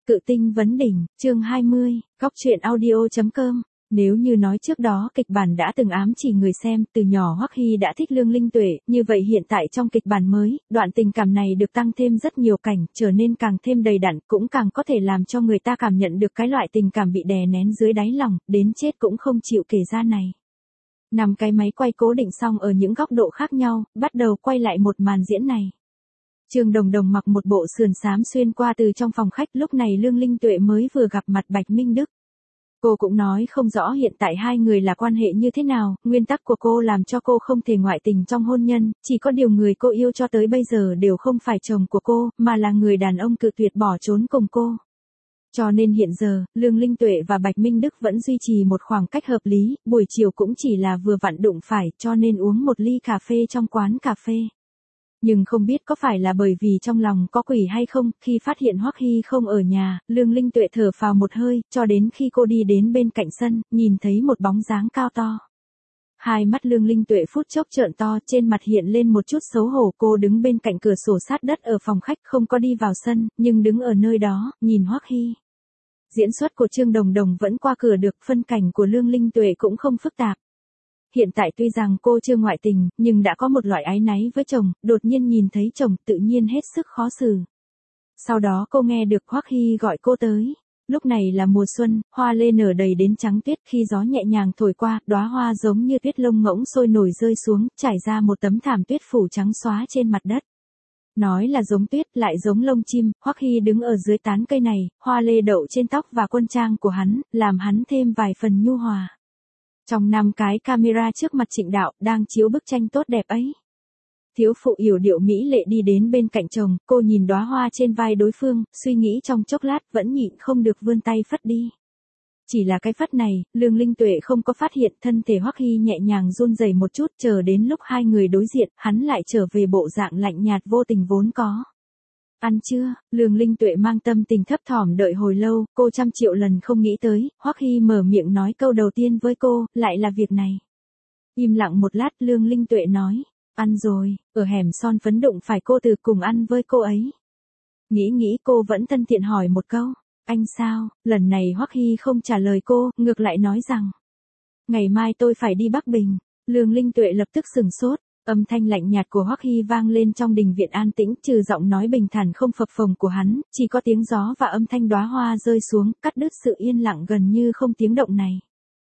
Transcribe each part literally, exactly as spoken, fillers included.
Cự tinh vấn đỉnh, chương hai mươi, góc truyện audio chấm com. Nếu như nói trước đó kịch bản đã từng ám chỉ người xem, từ nhỏ Hoắc Hy đã thích Lương Linh Tuệ, như vậy hiện tại trong kịch bản mới, đoạn tình cảm này được tăng thêm rất nhiều cảnh, trở nên càng thêm đầy đặn, cũng càng có thể làm cho người ta cảm nhận được cái loại tình cảm bị đè nén dưới đáy lòng, đến chết cũng không chịu kể ra này. Năm cái máy quay cố định xong ở những góc độ khác nhau, bắt đầu quay lại một màn diễn này. Trương Đồng Đồng mặc một bộ sườn xám xuyên qua từ trong phòng khách, lúc này Lương Linh Tuệ mới vừa gặp mặt Bạch Minh Đức. Cô cũng nói không rõ hiện tại hai người là quan hệ như thế nào, nguyên tắc của cô làm cho cô không thể ngoại tình trong hôn nhân, chỉ có điều người cô yêu cho tới bây giờ đều không phải chồng của cô, mà là người đàn ông cự tuyệt bỏ trốn cùng cô. Cho nên hiện giờ, Lương Linh Tuệ và Bạch Minh Đức vẫn duy trì một khoảng cách hợp lý, buổi chiều cũng chỉ là vừa vặn đụng phải, cho nên uống một ly cà phê trong quán cà phê. Nhưng không biết có phải là bởi vì trong lòng có quỷ hay không, khi phát hiện Hoắc Hy không ở nhà, Lương Linh Tuệ thở phào một hơi, cho đến khi cô đi đến bên cạnh sân, nhìn thấy một bóng dáng cao to. Hai mắt Lương Linh Tuệ phút chốc trợn to, trên mặt hiện lên một chút xấu hổ. Cô đứng bên cạnh cửa sổ sát đất ở phòng khách, không có đi vào sân, nhưng đứng ở nơi đó, nhìn Hoắc Hy. Diễn xuất của Trương Đồng Đồng vẫn qua cửa được, phân cảnh của Lương Linh Tuệ cũng không phức tạp. Hiện tại tuy rằng cô chưa ngoại tình, nhưng đã có một loại áy náy với chồng, đột nhiên nhìn thấy chồng tự nhiên hết sức khó xử. Sau đó cô nghe được Hoắc Hy gọi cô tới. Lúc này là mùa xuân, hoa lê nở đầy đến trắng tuyết, khi gió nhẹ nhàng thổi qua, đóa hoa giống như tuyết lông ngỗng sôi nổi rơi xuống, trải ra một tấm thảm tuyết phủ trắng xóa trên mặt đất. Nói là giống tuyết, lại giống lông chim, Hoắc Hy đứng ở dưới tán cây này, hoa lê đậu trên tóc và quân trang của hắn, làm hắn thêm vài phần nhu hòa. Trong năm cái camera trước mặt Trịnh Đạo, đang chiếu bức tranh tốt đẹp ấy. Thiếu phụ yểu điệu mỹ lệ đi đến bên cạnh chồng, cô nhìn đóa hoa trên vai đối phương, suy nghĩ trong chốc lát vẫn nhịn không được vươn tay phất đi. Chỉ là cái phất này, Lương Linh Tuệ không có phát hiện, thân thể Hoắc Hy nhẹ nhàng run rẩy một chút, chờ đến lúc hai người đối diện, hắn lại trở về bộ dạng lạnh nhạt vô tình vốn có. Ăn chưa? Lương Linh Tuệ mang tâm tình thấp thỏm đợi hồi lâu, cô trăm triệu lần không nghĩ tới, Hoắc Hy mở miệng nói câu đầu tiên với cô, lại là việc này. Im lặng một lát, Lương Linh Tuệ nói, ăn rồi, ở hẻm son phấn đụng phải cô từ cùng ăn với cô ấy. Nghĩ nghĩ cô vẫn thân thiện hỏi một câu, anh sao? Lần này Hoắc Hy không trả lời cô, ngược lại nói rằng, ngày mai tôi phải đi Bắc Bình. Lương Linh Tuệ lập tức sừng sốt. Âm thanh lạnh nhạt của Hoắc Hy vang lên trong đình viện an tĩnh, trừ giọng nói bình thản không phập phồng của hắn, chỉ có tiếng gió và âm thanh đóa hoa rơi xuống, cắt đứt sự yên lặng gần như không tiếng động này.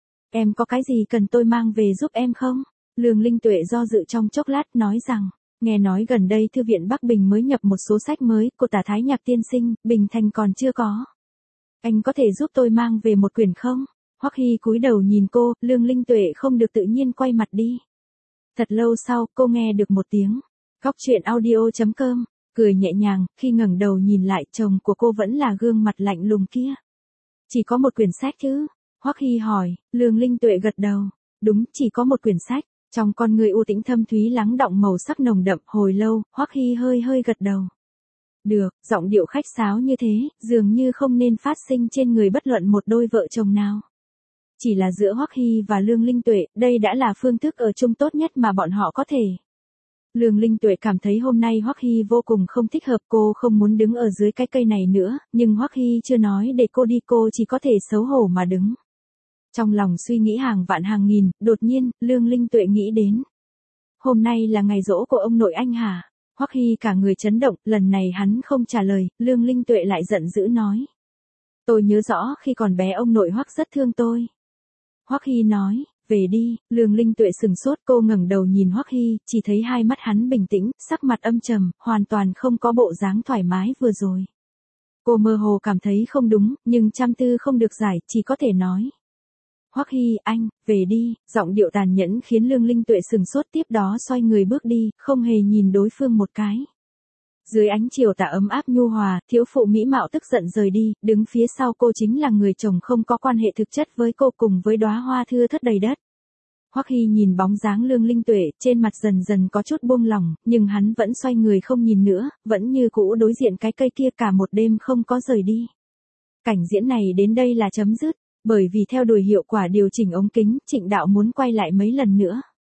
Em có cái gì cần tôi mang về giúp em không? Lương Linh Tuệ do dự trong chốc lát nói rằng, nghe nói gần đây Thư viện Bắc Bình mới nhập một số sách mới, của Tả Thái Nhạc tiên sinh, Bình Thành còn chưa có. Anh có thể giúp tôi mang về một quyển không? Hoắc Hy cúi đầu nhìn cô, Lương Linh Tuệ không được tự nhiên quay mặt đi. Thật lâu sau, cô nghe được một tiếng, góc truyện audio chấm com, cười nhẹ nhàng, khi ngẩng đầu nhìn lại chồng của cô vẫn là gương mặt lạnh lùng kia. Chỉ có một quyển sách chứ? Hoắc Hy hỏi, Lương Linh Tuệ gật đầu, đúng, chỉ có một quyển sách. Trong con người u tĩnh thâm thúy lắng đọng màu sắc nồng đậm, hồi lâu, Hoắc Hy hơi hơi gật đầu. Được, giọng điệu khách sáo như thế, dường như không nên phát sinh trên người bất luận một đôi vợ chồng nào. Chỉ là giữa Hoắc Hy và Lương Linh Tuệ, đây đã là phương thức ở chung tốt nhất mà bọn họ có thể. Lương Linh Tuệ cảm thấy hôm nay Hoắc Hy vô cùng không thích hợp, cô không muốn đứng ở dưới cái cây này nữa, nhưng Hoắc Hy chưa nói để cô đi, cô chỉ có thể xấu hổ mà đứng. Trong lòng suy nghĩ hàng vạn hàng nghìn, đột nhiên, Lương Linh Tuệ nghĩ đến. Hôm nay là ngày giỗ của ông nội anh hả? Hoắc Hy cả người chấn động, lần này hắn không trả lời, Lương Linh Tuệ lại giận dữ nói. Tôi nhớ rõ khi còn bé ông nội Hoắc rất thương tôi. Hoắc Hy nói, về đi. Lương Linh Tuệ sừng sốt, cô ngẩng đầu nhìn Hoắc Hy, chỉ thấy hai mắt hắn bình tĩnh, sắc mặt âm trầm, hoàn toàn không có bộ dáng thoải mái vừa rồi. Cô mơ hồ cảm thấy không đúng, nhưng trăm tư không được giải, chỉ có thể nói. Hoắc Hy, anh, về đi. Giọng điệu tàn nhẫn khiến Lương Linh Tuệ sừng sốt, tiếp đó xoay người bước đi, không hề nhìn đối phương một cái. Dưới ánh chiều tà ấm áp nhu hòa, thiếu phụ mỹ mạo tức giận rời đi, đứng phía sau cô chính là người chồng không có quan hệ thực chất với cô cùng với đóa hoa thưa thớt đầy đất. Hoắc Hy nhìn bóng dáng Lương Linh Tuệ, trên mặt dần dần có chút buông lỏng, nhưng hắn vẫn xoay người không nhìn nữa, vẫn như cũ đối diện cái cây kia cả một đêm không có rời đi. Cảnh diễn này đến đây là chấm dứt, bởi vì theo đuổi hiệu quả điều chỉnh ống kính, Trịnh Đạo muốn quay lại mấy lần nữa.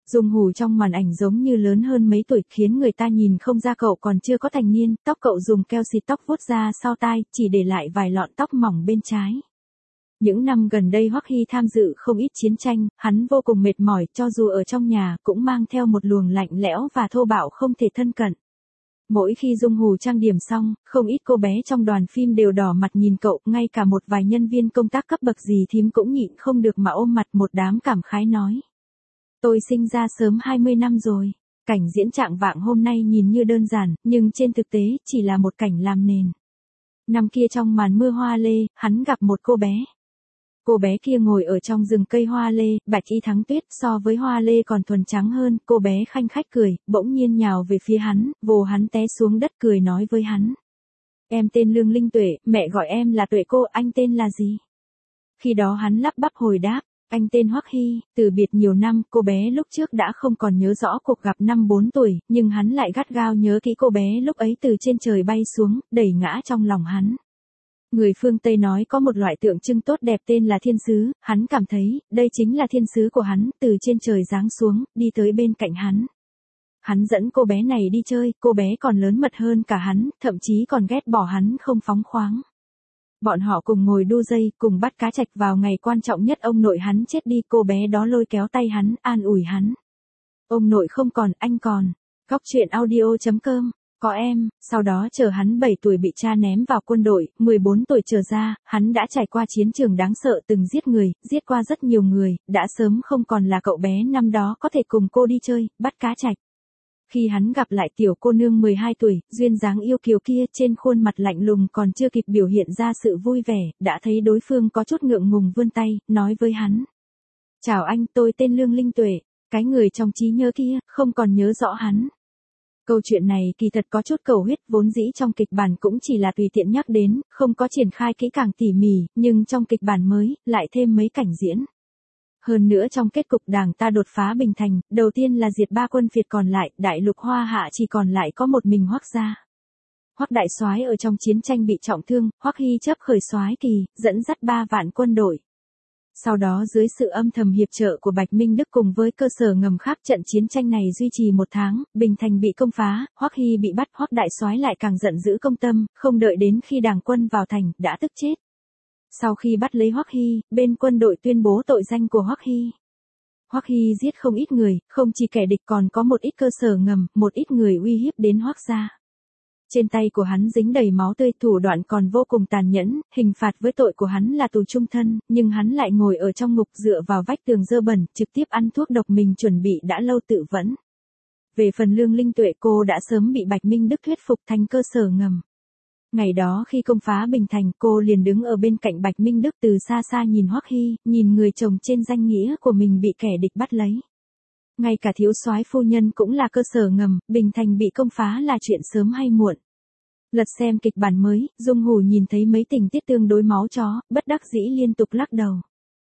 Dung Hủ trong màn ảnh giống như lớn hơn mấy tuổi, khiến người ta nhìn không ra cậu còn chưa có thành niên, tóc cậu dùng keo xịt tóc vuốt ra sau tai, chỉ để lại vài lọn tóc mỏng bên trái. Những năm gần đây Hoắc Hy tham dự không ít chiến tranh, hắn vô cùng mệt mỏi, cho dù ở trong nhà cũng mang theo một luồng lạnh lẽo và thô bạo không thể thân cận. Mỗi khi Dung Hủ trang điểm xong, không ít cô bé trong đoàn phim đều đỏ mặt nhìn cậu, ngay cả một vài nhân viên công tác cấp bậc dì thím cũng nhịn không được mà ôm mặt một đám cảm khái nói. Tôi sinh ra sớm hai mươi năm rồi. Cảnh diễn trạng vạng hôm nay nhìn như đơn giản, nhưng trên thực tế chỉ là một cảnh làm nền. Năm kia trong màn mưa hoa lê, hắn gặp một cô bé. Cô bé kia ngồi ở trong rừng cây hoa lê, bạch y thắng tuyết, so với hoa lê còn thuần trắng hơn, cô bé khanh khách cười, bỗng nhiên nhào về phía hắn, vồ hắn té xuống đất cười nói với hắn. Em tên Lương Linh Tuệ, mẹ gọi em là Tuệ cô, anh tên là gì? Khi đó hắn lắp bắp hồi đáp, anh tên Hoắc Hy, từ biệt nhiều năm, cô bé lúc trước đã không còn nhớ rõ cuộc gặp năm bốn tuổi, nhưng hắn lại gắt gao nhớ kỹ cô bé lúc ấy từ trên trời bay xuống, đẩy ngã trong lòng hắn. Người phương Tây nói có một loại tượng trưng tốt đẹp tên là thiên sứ, hắn cảm thấy, đây chính là thiên sứ của hắn, từ trên trời giáng xuống, đi tới bên cạnh hắn. Hắn dẫn cô bé này đi chơi, cô bé còn lớn mật hơn cả hắn, thậm chí còn ghét bỏ hắn không phóng khoáng. Bọn họ cùng ngồi đu dây, cùng bắt cá trạch vào ngày quan trọng nhất ông nội hắn chết đi, cô bé đó lôi kéo tay hắn, an ủi hắn. Ông nội không còn, anh còn. Góc truyện audio chấm com. Có em, sau đó chờ hắn bảy tuổi bị cha ném vào quân đội, mười bốn tuổi trở ra, hắn đã trải qua chiến trường đáng sợ từng giết người, giết qua rất nhiều người, đã sớm không còn là cậu bé năm đó có thể cùng cô đi chơi, bắt cá trạch. Khi hắn gặp lại tiểu cô nương mười hai tuổi, duyên dáng yêu kiều kia, trên khuôn mặt lạnh lùng còn chưa kịp biểu hiện ra sự vui vẻ, đã thấy đối phương có chút ngượng ngùng vươn tay, nói với hắn. Chào anh, tôi tên Lương Linh Tuệ. Cái người trong trí nhớ kia, không còn nhớ rõ hắn. Câu chuyện này kỳ thật có chút cầu huyết, vốn dĩ trong kịch bản cũng chỉ là tùy tiện nhắc đến, không có triển khai kỹ càng tỉ mỉ, nhưng trong kịch bản mới, lại thêm mấy cảnh diễn. Hơn nữa trong kết cục Đảng ta đột phá Bình Thành, đầu tiên là diệt ba quân Việt còn lại, đại lục Hoa Hạ chỉ còn lại có một mình Hoắc gia. Hoắc đại soái ở trong chiến tranh bị trọng thương, Hoắc Hy chấp khởi soái kỳ, dẫn dắt ba vạn quân đội. Sau đó dưới sự âm thầm hiệp trợ của Bạch Minh Đức cùng với cơ sở ngầm khác, trận chiến tranh này duy trì một tháng, Bình Thành bị công phá, Hoắc Hy bị bắt, Hoắc đại soái lại càng giận dữ công tâm, không đợi đến khi Đảng quân vào thành, đã tức chết. Sau khi bắt lấy Hoắc Hy, bên quân đội tuyên bố tội danh của Hoắc Hy. Hoắc Hy giết không ít người, không chỉ kẻ địch còn có một ít cơ sở ngầm, một ít người uy hiếp đến Hoắc gia. Trên tay của hắn dính đầy máu tươi, thủ đoạn còn vô cùng tàn nhẫn, hình phạt với tội của hắn là tù chung thân, nhưng hắn lại ngồi ở trong ngục dựa vào vách tường dơ bẩn, trực tiếp ăn thuốc độc mình chuẩn bị đã lâu tự vẫn. Về phần Lương Linh Tuệ, cô đã sớm bị Bạch Minh Đức thuyết phục thành cơ sở ngầm. Ngày đó khi công phá Bình Thành, cô liền đứng ở bên cạnh Bạch Minh Đức, từ xa xa nhìn Hoắc Hy, nhìn người chồng trên danh nghĩa của mình bị kẻ địch bắt lấy. Ngay cả thiếu soái phu nhân cũng là cơ sở ngầm, Bình Thành bị công phá là chuyện sớm hay muộn. Lật xem kịch bản mới, Dung Hủ nhìn thấy mấy tình tiết tương đối máu chó, bất đắc dĩ liên tục lắc đầu.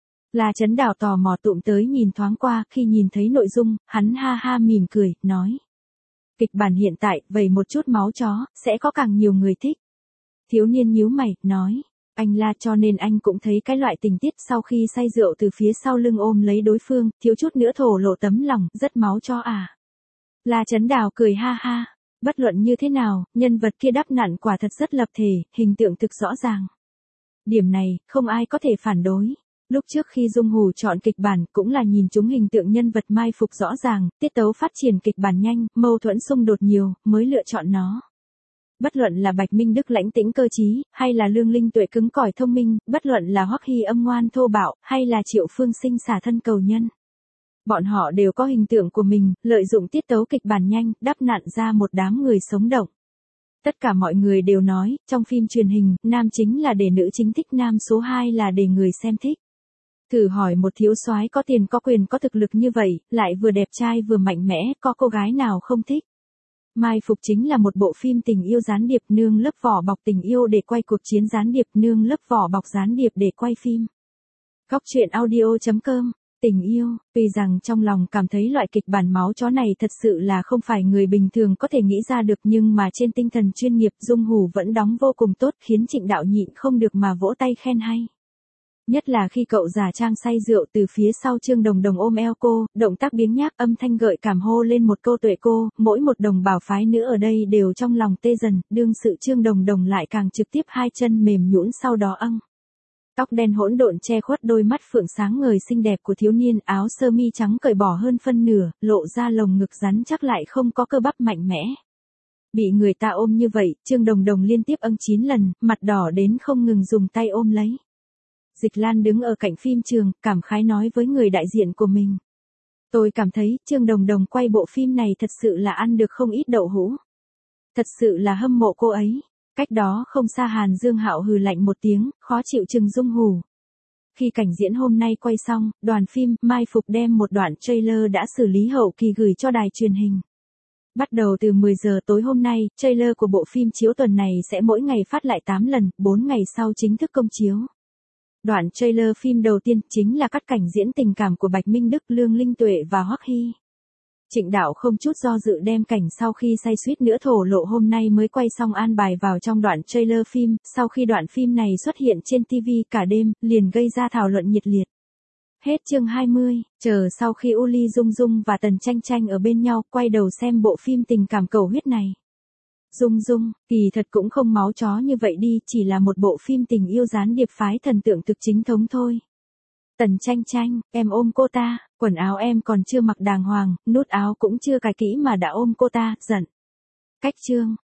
La Chấn Đào tò mò tụm tới nhìn thoáng qua, khi nhìn thấy nội dung, hắn ha ha mỉm cười, nói. Kịch bản hiện tại, vầy một chút máu chó, sẽ có càng nhiều người thích. Thiếu niên nhíu mày, nói. Anh La, cho nên anh cũng thấy cái loại tình tiết sau khi say rượu từ phía sau lưng ôm lấy đối phương, thiếu chút nữa thổ lộ tấm lòng, rất máu chó à. La Chấn Đào cười ha ha. Bất luận như thế nào, nhân vật kia đắp nặn quả thật rất lập thể, hình tượng thực rõ ràng. Điểm này, không ai có thể phản đối. Lúc trước khi Dung Hủ chọn kịch bản cũng là nhìn chúng hình tượng nhân vật mai phục rõ ràng, tiết tấu phát triển kịch bản nhanh, mâu thuẫn xung đột nhiều, mới lựa chọn nó. Bất luận là Bạch Minh Đức lãnh tĩnh cơ trí, hay là Lương Linh Tuệ cứng cỏi thông minh, bất luận là Hoắc Hy âm ngoan thô bạo, hay là Triệu Phương Sinh xả thân cầu nhân. Bọn họ đều có hình tượng của mình, lợi dụng tiết tấu kịch bản nhanh, đắp nặn ra một đám người sống động. Tất cả mọi người đều nói, trong phim truyền hình, nam chính là để nữ chính thích, nam số hai là để người xem thích. Thử hỏi một thiếu soái có tiền có quyền có thực lực như vậy, lại vừa đẹp trai vừa mạnh mẽ, có cô gái nào không thích? Mai Phục chính là một bộ phim tình yêu gián điệp, nương lớp vỏ bọc tình yêu để quay cuộc chiến gián điệp, nương lớp vỏ bọc gián điệp để quay phim. Góc truyện audio chấm com. Tình yêu, tuy rằng trong lòng cảm thấy loại kịch bản máu chó này thật sự là không phải người bình thường có thể nghĩ ra được, nhưng mà trên tinh thần chuyên nghiệp, Dung Hủ vẫn đóng vô cùng tốt, khiến Trịnh đạo nhịn không được mà vỗ tay khen hay. Nhất là khi cậu giả trang say rượu từ phía sau Trương Đồng Đồng ôm eo cô, động tác biếng nhác âm thanh gợi cảm hô lên một câu tuệ cô, mỗi một đồng bào phái nữ ở đây đều trong lòng tê dần, đương sự Trương Đồng Đồng lại càng trực tiếp hai chân mềm nhũn sau đó âng. Tóc đen hỗn độn che khuất đôi mắt phượng sáng ngời xinh đẹp của thiếu niên, áo sơ mi trắng cởi bỏ hơn phân nửa, lộ ra lồng ngực rắn chắc lại không có cơ bắp mạnh mẽ. Bị người ta ôm như vậy, Trương Đồng Đồng liên tiếp âng chín lần, mặt đỏ đến không ngừng dùng tay ôm lấy. Dịch Lan đứng ở cạnh phim trường, cảm khái nói với người đại diện của mình. Tôi cảm thấy, Trương Đồng Đồng quay bộ phim này thật sự là ăn được không ít đậu hũ. Thật sự là hâm mộ cô ấy. Cách đó không xa Hàn Dương Hạo hừ lạnh một tiếng, khó chịu chừng Dung Hủ. Khi cảnh diễn hôm nay quay xong, đoàn phim Mai Phục đem một đoạn trailer đã xử lý hậu kỳ gửi cho đài truyền hình. Bắt đầu từ mười giờ tối hôm nay, trailer của bộ phim chiếu tuần này sẽ mỗi ngày phát lại tám lần, bốn ngày sau chính thức công chiếu. Đoạn trailer phim đầu tiên chính là cắt cảnh diễn tình cảm của Bạch Minh Đức, Lương Linh Tuệ và Hoắc Hy. Trịnh đạo không chút do dự đem cảnh sau khi say suýt nữa thổ lộ hôm nay mới quay xong an bài vào trong đoạn trailer phim, sau khi đoạn phim này xuất hiện trên ti vi cả đêm, liền gây ra thảo luận nhiệt liệt. Hết chương hai mươi, chờ sau khi Uli Dung Dung và Tần Tranh Tranh ở bên nhau, quay đầu xem bộ phim tình cảm cầu huyết này. Dung Dung, kỳ thật cũng không máu chó như vậy đi, chỉ là một bộ phim tình yêu gián điệp phái thần tượng thực chính thống thôi. Tần Tranh Tranh, em ôm cô ta, quần áo em còn chưa mặc đàng hoàng, nút áo cũng chưa cài kỹ mà đã ôm cô ta, giận. Cách chương.